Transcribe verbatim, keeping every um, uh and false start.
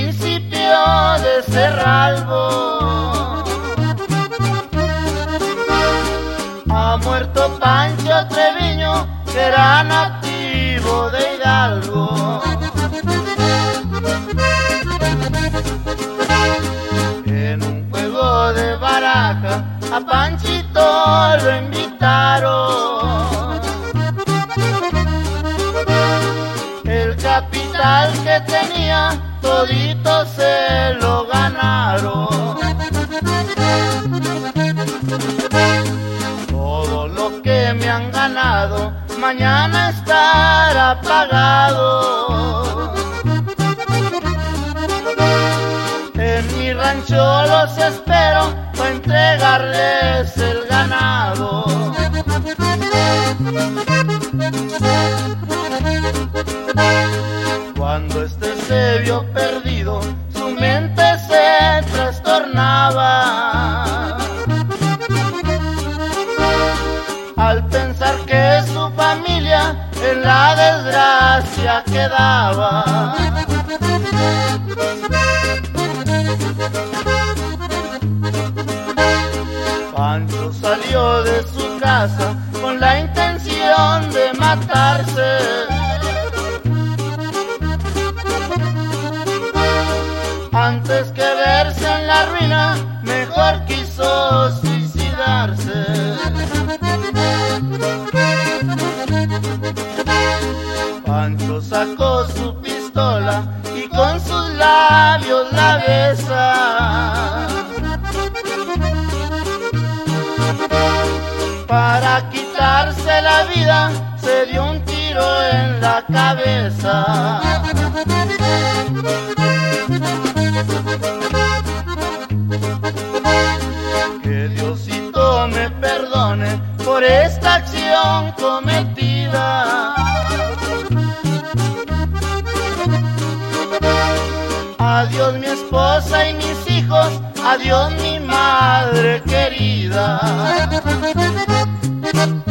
municipio de Cerralbo. Ha muerto Pancho Treviño, que era nativo de Hidalgo. En un juego de baraja a Panchito lo invitaron. El capital que tenía todito se lo ganaron. Todo lo que me han ganado mañana estará pagado. En mi rancho los espero para entregarles el ganado. Cuando este se vio perdido, su mente se trastornaba al pensar que su familia en la desgracia quedaba. Pancho salió de su casa con la intención de matarse. Antes que verse en la ruina, mejor quiso suicidarse. Pancho sacó su pistola y con sus labios la besa. Para quitarse la vida, se dio un tiro en la cabeza. Que Diosito me perdone por esta acción cometida. Adiós mi esposa y mis hijos, adiós mi madre querida.